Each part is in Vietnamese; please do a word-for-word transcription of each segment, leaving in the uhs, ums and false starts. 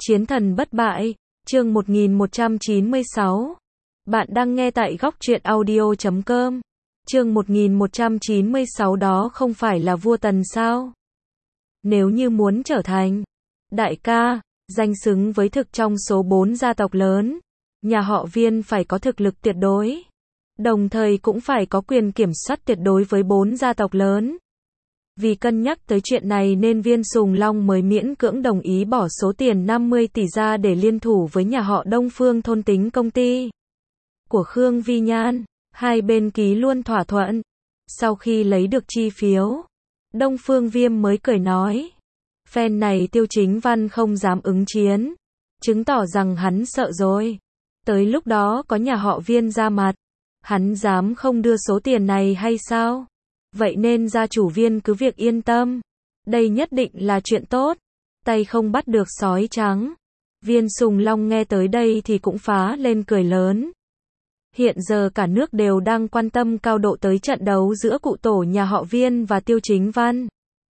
Chiến thần bất bại, chương một nghìn một trăm chín mươi sáu. Bạn đang nghe tại góc truyện audio chấm com. Chương một nghìn một trăm chín mươi sáu đó không phải là vua Tần sao? Nếu như muốn trở thành đại ca, danh xứng với thực trong số bốn gia tộc lớn, nhà họ Viên phải có thực lực tuyệt đối. Đồng thời cũng phải có quyền kiểm soát tuyệt đối với bốn gia tộc lớn. Vì cân nhắc tới chuyện này nên Viên Sùng Long mới miễn cưỡng đồng ý bỏ số tiền năm mươi tỷ ra để liên thủ với nhà họ Đông Phương thôn tính công ty của Khương Vi Nhan. Hai bên ký luôn thỏa thuận. Sau khi lấy được chi phiếu, Đông Phương Viêm mới cười nói, phen này Tiêu Chính Văn không dám ứng chiến, chứng tỏ rằng hắn sợ rồi. Tới lúc đó có nhà họ Viên ra mặt, hắn dám không đưa số tiền này hay sao? Vậy nên gia chủ Viên cứ việc yên tâm, đây nhất định là chuyện tốt, tay không bắt được sói trắng. Viên Sùng Long nghe tới đây thì cũng phá lên cười lớn. Hiện giờ cả nước đều đang quan tâm cao độ tới trận đấu giữa cụ tổ nhà họ Viên và Tiêu Chính Văn.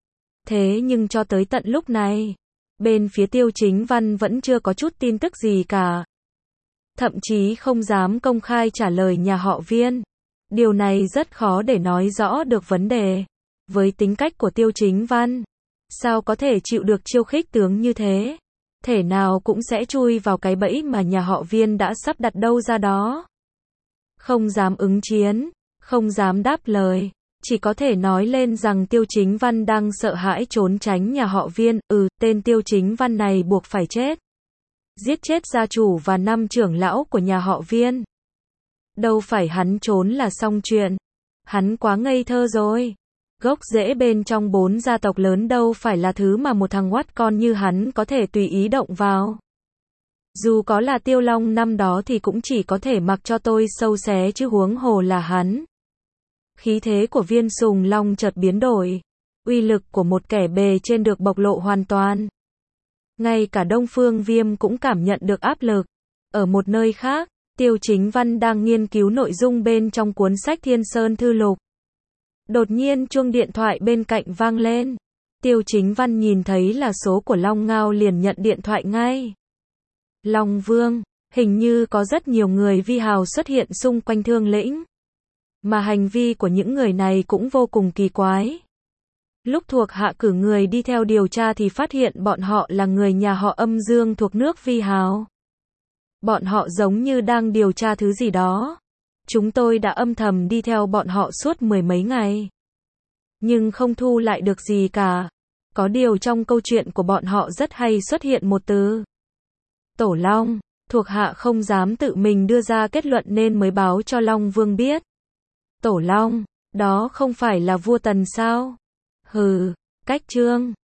Thế nhưng cho tới tận lúc này, bên phía Tiêu Chính Văn vẫn chưa có chút tin tức gì cả. Thậm chí không dám công khai trả lời nhà họ Viên. Điều này rất khó để nói rõ được vấn đề. Với tính cách của Tiêu Chính Văn, sao có thể chịu được chiêu khích tướng như thế? Thể nào cũng sẽ chui vào cái bẫy mà nhà họ Viên đã sắp đặt đâu ra đó. Không dám ứng chiến, không dám đáp lời, chỉ có thể nói lên rằng Tiêu Chính Văn đang sợ hãi trốn tránh nhà họ Viên. Ừ, tên Tiêu Chính Văn này buộc phải chết. Giết chết gia chủ và năm trưởng lão của nhà họ Viên. Đâu phải hắn trốn là xong chuyện. Hắn quá ngây thơ rồi. Gốc rễ bên trong bốn gia tộc lớn đâu phải là thứ mà một thằng oát con như hắn có thể tùy ý động vào. Dù có là Tiêu Long năm đó thì cũng chỉ có thể mặc cho tôi sâu xé chứ huống hồ là hắn. Khí thế của Viên Sùng Long chợt biến đổi. Uy lực của một kẻ bề trên được bộc lộ hoàn toàn. Ngay cả Đông Phương Viêm cũng cảm nhận được áp lực. Ở một nơi khác, Tiêu Chính Văn đang nghiên cứu nội dung bên trong cuốn sách Thiên Sơn Thư Lục. Đột nhiên chuông điện thoại bên cạnh vang lên. Tiêu Chính Văn nhìn thấy là số của Long Ngao liền nhận điện thoại ngay. Long Vương, hình như có rất nhiều người vi hào xuất hiện xung quanh Thương Lĩnh. Mà hành vi của những người này cũng vô cùng kỳ quái. Lúc thuộc hạ cử người đi theo điều tra thì phát hiện bọn họ là người nhà họ Âm Dương thuộc nước vi hào. Bọn họ giống như đang điều tra thứ gì đó. Chúng tôi đã âm thầm đi theo bọn họ suốt mười mấy ngày. Nhưng không thu lại được gì cả. Có điều trong câu chuyện của bọn họ rất hay xuất hiện một từ. Tổ Long, thuộc hạ không dám tự mình đưa ra kết luận nên mới báo cho Long Vương biết. Tổ Long, đó không phải là vua Tần sao? Hừ, cách trương.